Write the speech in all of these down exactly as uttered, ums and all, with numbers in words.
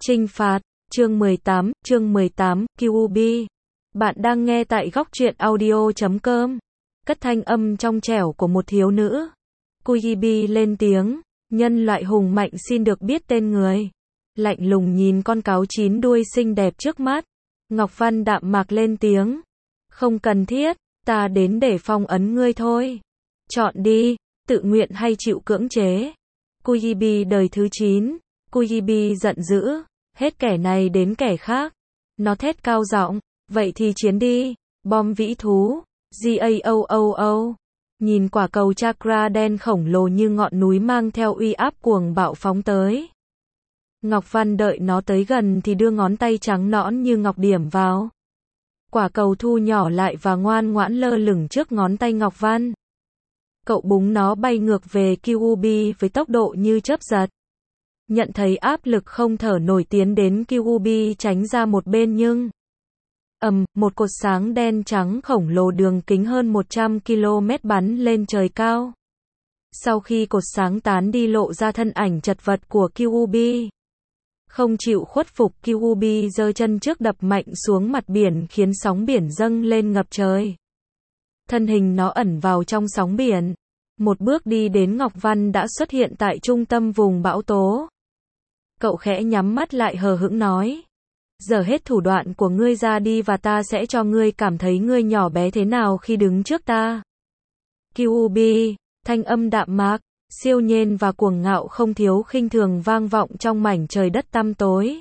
Chinh phạt, chương mười tám, chương mười tám, quy u bê. Bạn đang nghe tại góc truyện audio chấm com. Cất thanh âm trong trẻo của một thiếu nữ. quy u bê lên tiếng, nhân loại hùng mạnh xin được biết tên người. Lạnh lùng nhìn con cáo chín đuôi xinh đẹp trước mắt. Ngọc Văn đạm mạc lên tiếng. Không cần thiết, ta đến để phong ấn ngươi thôi. Chọn đi, tự nguyện hay chịu cưỡng chế. quy u bê đời thứ chín. quy u bê giận dữ, hết kẻ này đến kẻ khác. Nó thét cao giọng, vậy thì chiến đi, bom vĩ thú, GAOOO. Nhìn quả cầu chakra đen khổng lồ như ngọn núi mang theo uy áp cuồng bạo phóng tới. Ngọc Văn đợi nó tới gần thì đưa ngón tay trắng nõn như ngọc điểm vào. Quả cầu thu nhỏ lại và ngoan ngoãn lơ lửng trước ngón tay Ngọc Văn. Cậu búng nó bay ngược về quy u bê với tốc độ như chớp giật. Nhận thấy áp lực không thở nổi tiến đến quy u bê tránh ra một bên nhưng ầm, um, một cột sáng đen trắng khổng lồ đường kính hơn một trăm ki lô mét bắn lên trời cao. Sau khi cột sáng tán đi lộ ra thân ảnh chật vật của quy u bê. Không chịu khuất phục, quy u bê giơ chân trước đập mạnh xuống mặt biển khiến sóng biển dâng lên ngập trời. Thân hình nó ẩn vào trong sóng biển. Một bước đi đến Ngọc Văn đã xuất hiện tại trung tâm vùng bão tố. Cậu khẽ nhắm mắt lại hờ hững nói. Giờ hết thủ đoạn của ngươi ra đi và ta sẽ cho ngươi cảm thấy ngươi nhỏ bé thế nào khi đứng trước ta. quy u bê, thanh âm đạm mạc, siêu nhên và cuồng ngạo không thiếu khinh thường vang vọng trong mảnh trời đất tăm tối.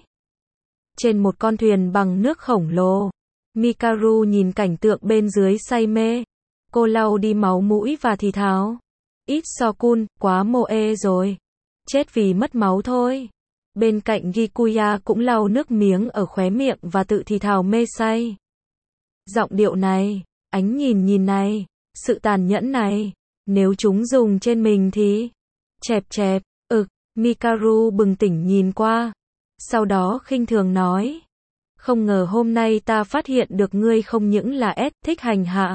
Trên một con thuyền bằng nước khổng lồ, Mikaru nhìn cảnh tượng bên dưới say mê. Cô lau đi máu mũi và thì thào. Ít so-kun, quá mô ê rồi. Chết vì mất máu thôi. Bên cạnh Gikuya cũng lau nước miếng ở khóe miệng và tự thì thào mê say. Giọng điệu này, ánh nhìn nhìn này, sự tàn nhẫn này, nếu chúng dùng trên mình thì... Chẹp chẹp, ực, Mikaru bừng tỉnh nhìn qua. Sau đó khinh thường nói. Không ngờ hôm nay ta phát hiện được ngươi không những là S thích hành hạ,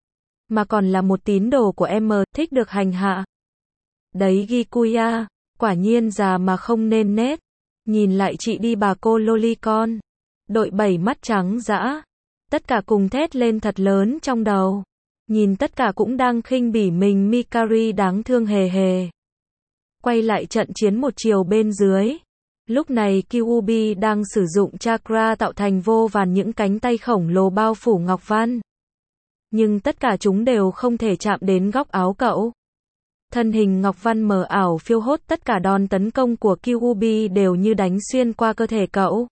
mà còn là một tín đồ của M thích được hành hạ. Đấy Gikuya, quả nhiên già mà không nên nết. Nhìn lại chị đi bà cô Lolicon. Đội bảy mắt trắng dã. Tất cả cùng thét lên thật lớn trong đầu. Nhìn tất cả cũng đang khinh bỉ mình. Mikari đáng thương hề hề. Quay lại trận chiến một chiều bên dưới. Lúc này quy u bê đang sử dụng chakra tạo thành vô vàn những cánh tay khổng lồ bao phủ Ngọc Văn. Nhưng tất cả chúng đều không thể chạm đến góc áo cậu. Thân hình Ngọc Văn mờ ảo phiêu hốt, tất cả đòn tấn công của quy u bê đều như đánh xuyên qua cơ thể cậu.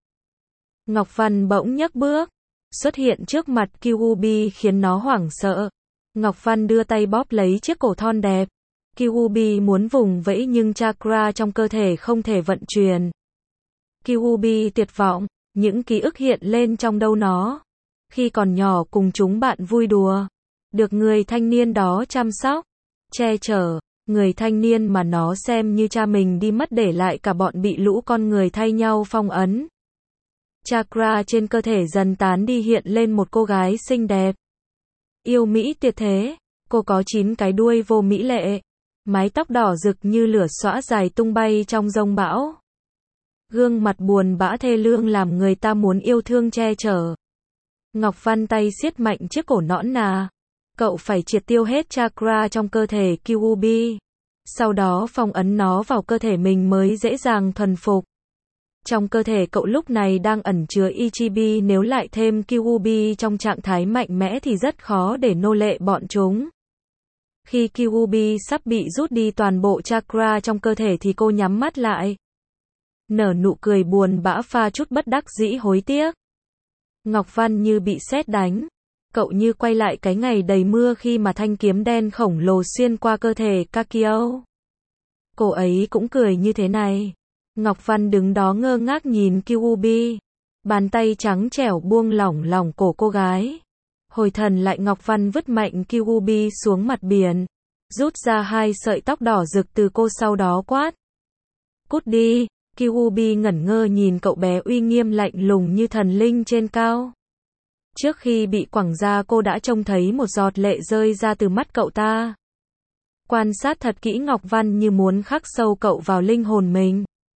Ngọc Văn bỗng nhấc bước, xuất hiện trước mặt quy u bê khiến nó hoảng sợ. Ngọc Văn đưa tay bóp lấy chiếc cổ thon đẹp. quy u bê muốn vùng vẫy nhưng chakra trong cơ thể không thể vận chuyển. quy u bê tuyệt vọng, những ký ức hiện lên trong đầu nó. Khi còn nhỏ cùng chúng bạn vui đùa, được người thanh niên đó chăm sóc, che chở, người thanh niên mà nó xem như cha mình đi mất để lại cả bọn bị lũ con người thay nhau phong ấn. Chakra trên cơ thể dần tán đi, hiện lên một cô gái xinh đẹp. Yêu mỹ tuyệt thế, cô có chín cái đuôi vô mỹ lệ, mái tóc đỏ rực như lửa xõa dài tung bay trong giông bão. Gương mặt buồn bã thê lương làm người ta muốn yêu thương che chở. Ngọc Văn tay siết mạnh chiếc cổ nõn nà. Cậu phải triệt tiêu hết chakra trong cơ thể quy u bê. Sau đó phong ấn nó vào cơ thể mình mới dễ dàng thuần phục. Trong cơ thể cậu lúc này đang ẩn chứa Ichibi, nếu lại thêm quy u bê trong trạng thái mạnh mẽ thì rất khó để nô lệ bọn chúng. Khi quy u bê sắp bị rút đi toàn bộ chakra trong cơ thể thì cô nhắm mắt lại. Nở nụ cười buồn bã pha chút bất đắc dĩ hối tiếc. Ngọc Văn như bị sét đánh. Cậu như quay lại cái ngày đầy mưa khi mà thanh kiếm đen khổng lồ xuyên qua cơ thể Kakio. Cô ấy cũng cười như thế này. Ngọc Văn đứng đó ngơ ngác nhìn quy u bê. Bàn tay trắng trẻo buông lỏng lỏng cổ cô gái. Hồi thần lại, Ngọc Văn vứt mạnh quy u bê xuống mặt biển. Rút ra hai sợi tóc đỏ rực từ cô, sau đó quát. Cút đi. quy u bê ngẩn ngơ nhìn cậu bé uy nghiêm lạnh lùng như thần linh trên cao. Trước khi bị quẳng ra cô đã trông thấy một giọt lệ rơi ra từ mắt cậu ta. Quan sát thật kỹ Ngọc Văn như muốn khắc sâu cậu vào linh hồn mình.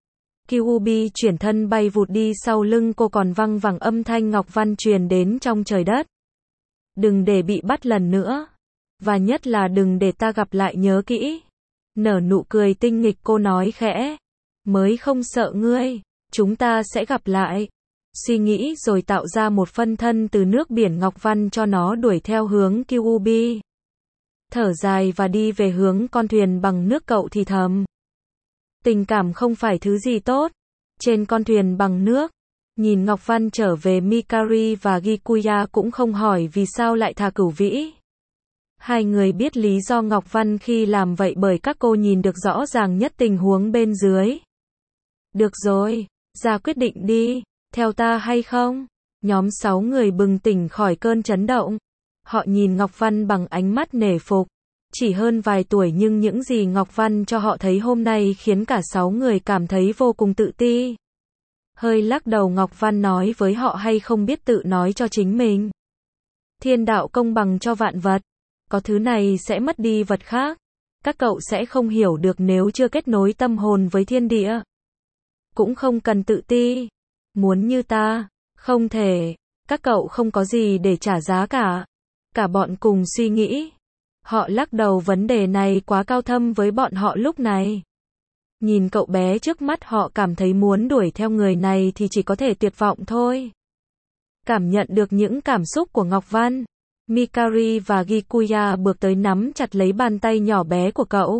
Kyuubi chuyển thân bay vụt đi, sau lưng cô còn văng vẳng âm thanh Ngọc Văn truyền đến trong trời đất. Đừng để bị bắt lần nữa. Và nhất là đừng để ta gặp lại, nhớ kỹ. Nở nụ cười tinh nghịch, cô nói khẽ. Mới không sợ ngươi. Chúng ta sẽ gặp lại. Suy nghĩ rồi tạo ra một phân thân từ nước biển Ngọc Văn cho nó đuổi theo hướng Kyuubi. Thở dài và đi về hướng con thuyền bằng nước, cậu thì thầm. Tình cảm không phải thứ gì tốt. Trên con thuyền bằng nước, nhìn Ngọc Văn trở về, Mikari và Gikuya cũng không hỏi vì sao lại thả Cửu Vĩ. Hai người biết lý do Ngọc Văn khi làm vậy bởi các cô nhìn được rõ ràng nhất tình huống bên dưới. Được rồi, ra quyết định đi, theo ta hay không? Nhóm sáu người bừng tỉnh khỏi cơn chấn động. Họ nhìn Ngọc Văn bằng ánh mắt nể phục. Chỉ hơn vài tuổi nhưng những gì Ngọc Văn cho họ thấy hôm nay khiến cả sáu người cảm thấy vô cùng tự ti. Hơi lắc đầu, Ngọc Văn nói với họ hay không biết tự nói cho chính mình. Thiên đạo công bằng cho vạn vật. Có thứ này sẽ mất đi vật khác. Các cậu sẽ không hiểu được nếu chưa kết nối tâm hồn với thiên địa. Cũng không cần tự ti. Muốn như ta, không thể. Các cậu không có gì để trả giá cả. Cả bọn cùng suy nghĩ. Họ lắc đầu, vấn đề này quá cao thâm với bọn họ lúc này. Nhìn cậu bé trước mắt, họ cảm thấy muốn đuổi theo người này thì chỉ có thể tuyệt vọng thôi. Cảm nhận được những cảm xúc của Ngọc Văn, Mikari và Gikuya bước tới nắm chặt lấy bàn tay nhỏ bé của cậu.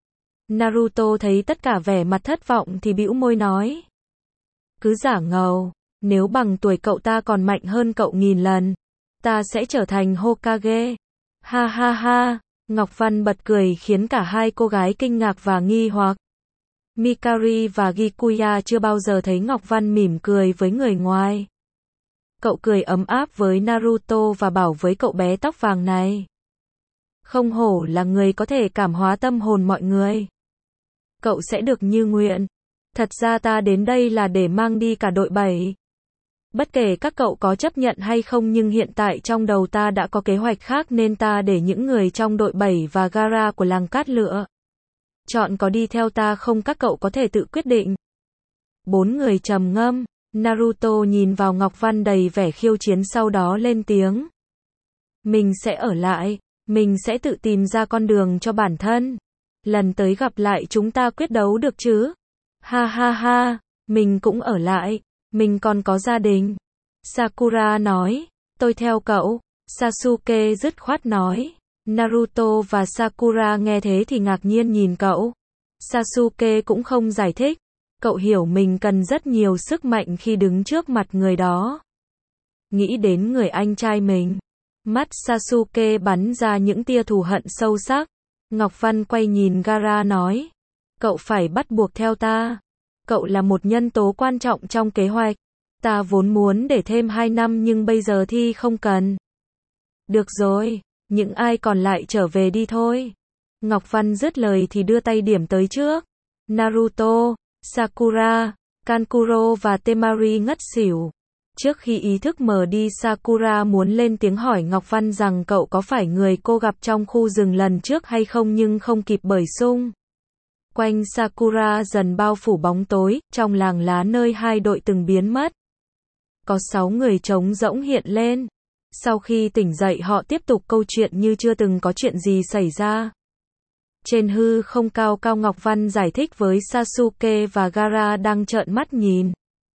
Naruto thấy tất cả vẻ mặt thất vọng thì bĩu môi nói. Cứ giả ngầu, nếu bằng tuổi cậu ta còn mạnh hơn cậu nghìn lần, ta sẽ trở thành Hokage. Ha ha ha, Ngọc Văn bật cười khiến cả hai cô gái kinh ngạc và nghi hoặc. Mikari và Gikuya chưa bao giờ thấy Ngọc Văn mỉm cười với người ngoài. Cậu cười ấm áp với Naruto và bảo với cậu bé tóc vàng này. Không hổ là người có thể cảm hóa tâm hồn mọi người. Cậu sẽ được như nguyện. Thật ra ta đến đây là để mang đi cả đội bảy. Bất kể các cậu có chấp nhận hay không nhưng hiện tại trong đầu ta đã có kế hoạch khác nên ta để những người trong đội bảy và Gaara của làng Cát lựa. Chọn có đi theo ta không, các cậu có thể tự quyết định. Bốn người trầm ngâm. Naruto nhìn vào Ngọc Văn đầy vẻ khiêu chiến, sau đó lên tiếng. Mình sẽ ở lại. Mình sẽ tự tìm ra con đường cho bản thân. Lần tới gặp lại chúng ta quyết đấu được chứ? Ha ha ha, mình cũng ở lại. Mình còn có gia đình. Sakura nói. Tôi theo cậu. Sasuke dứt khoát nói. Naruto và Sakura nghe thế thì ngạc nhiên nhìn cậu. Sasuke cũng không giải thích. Cậu hiểu mình cần rất nhiều sức mạnh khi đứng trước mặt người đó. Nghĩ đến người anh trai mình. Mắt Sasuke bắn ra những tia thù hận sâu sắc. Ngọc Văn quay nhìn Gaara nói. Cậu phải bắt buộc theo ta. Cậu là một nhân tố quan trọng trong kế hoạch. Ta vốn muốn để thêm hai năm nhưng bây giờ thì không cần. Được rồi, những ai còn lại trở về đi thôi. Ngọc Văn dứt lời thì đưa tay điểm tới trước. Naruto, Sakura, Kankuro và Temari ngất xỉu. Trước khi ý thức mờ đi, Sakura muốn lên tiếng hỏi Ngọc Văn rằng cậu có phải người cô gặp trong khu rừng lần trước hay không nhưng không kịp bởi xung quanh Sakura dần bao phủ bóng tối, trong làng lá nơi hai đội từng biến mất. Có sáu người trống rỗng hiện lên. Sau khi tỉnh dậy họ tiếp tục câu chuyện như chưa từng có chuyện gì xảy ra. Trên hư không cao cao, Ngọc Văn giải thích với Sasuke và Gaara đang trợn mắt nhìn.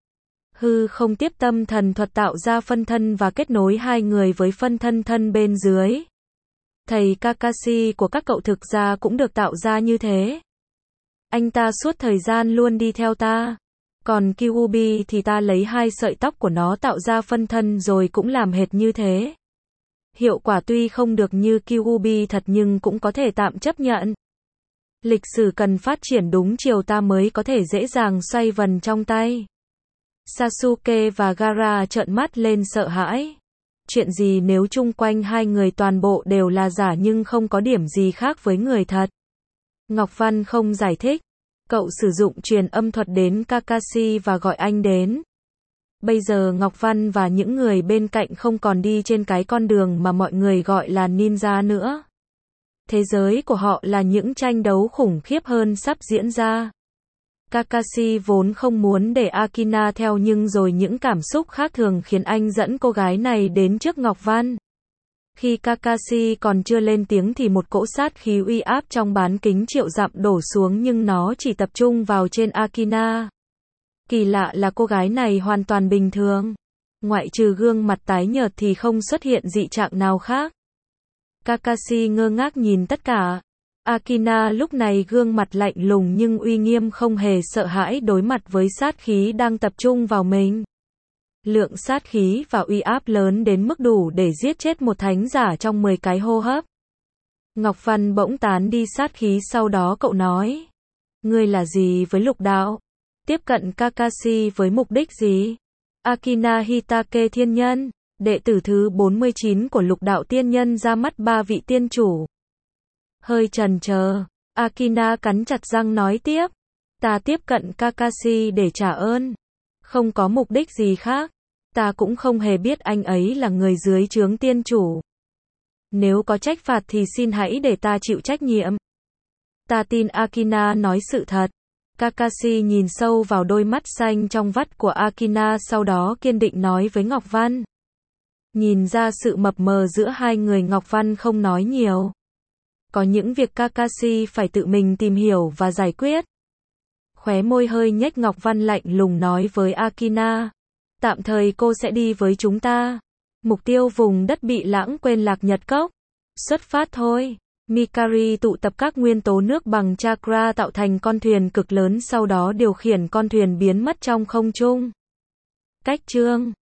Hư không tiếp tâm thần thuật tạo ra phân thân và kết nối hai người với phân thân thân bên dưới. Thầy Kakashi của các cậu thực ra cũng được tạo ra như thế. Anh ta suốt thời gian luôn đi theo ta. Còn Kyuubi thì ta lấy hai sợi tóc của nó tạo ra phân thân rồi cũng làm hệt như thế. Hiệu quả tuy không được như Kyuubi thật nhưng cũng có thể tạm chấp nhận. Lịch sử cần phát triển đúng chiều ta mới có thể dễ dàng xoay vần trong tay. Sasuke và Gaara trợn mắt lên sợ hãi. Chuyện gì nếu chung quanh hai người toàn bộ đều là giả nhưng không có điểm gì khác với người thật? Ngọc Văn không giải thích. Cậu sử dụng truyền âm thuật đến Kakashi và gọi anh đến. Bây giờ Ngọc Văn và những người bên cạnh không còn đi trên cái con đường mà mọi người gọi là ninja nữa. Thế giới của họ là những tranh đấu khủng khiếp hơn sắp diễn ra. Kakashi vốn không muốn để Akina theo nhưng rồi những cảm xúc khác thường khiến anh dẫn cô gái này đến trước Ngọc Văn. Khi Kakashi còn chưa lên tiếng thì một cỗ sát khí uy áp trong bán kính triệu dặm đổ xuống nhưng nó chỉ tập trung vào trên Akina. Kỳ lạ là cô gái này hoàn toàn bình thường. Ngoại trừ gương mặt tái nhợt thì không xuất hiện dị trạng nào khác. Kakashi ngơ ngác nhìn tất cả. Akina lúc này gương mặt lạnh lùng nhưng uy nghiêm không hề sợ hãi đối mặt với sát khí đang tập trung vào mình. Lượng sát khí và uy áp lớn đến mức đủ để giết chết một thánh giả trong mười cái hô hấp. Ngọc Văn bỗng tán đi sát khí sau đó cậu nói. Ngươi là gì với lục đạo? Tiếp cận Kakashi với mục đích gì? Akina Hitake Thiên Nhân, đệ tử thứ bốn mươi chín của lục đạo tiên nhân ra mắt ba vị tiên chủ. Hơi chần chờ, Akina cắn chặt răng nói tiếp. Ta tiếp cận Kakashi để trả ơn. Không có mục đích gì khác. Ta cũng không hề biết anh ấy là người dưới trướng tiên chủ. Nếu có trách phạt thì xin hãy để ta chịu trách nhiệm. Ta tin Akina nói sự thật. Kakashi nhìn sâu vào đôi mắt xanh trong vắt của Akina sau đó kiên định nói với Ngọc Văn. Nhìn ra sự mập mờ giữa hai người, Ngọc Văn không nói nhiều. Có những việc Kakashi phải tự mình tìm hiểu và giải quyết. Khóe môi hơi nhếch, Ngọc Văn lạnh lùng nói với Akina. Tạm thời cô sẽ đi với chúng ta. Mục tiêu vùng đất bị lãng quên Lạc Nhật Cốc. Xuất phát thôi. Mikari tụ tập các nguyên tố nước bằng chakra tạo thành con thuyền cực lớn, sau đó điều khiển con thuyền biến mất trong không trung. Cách chương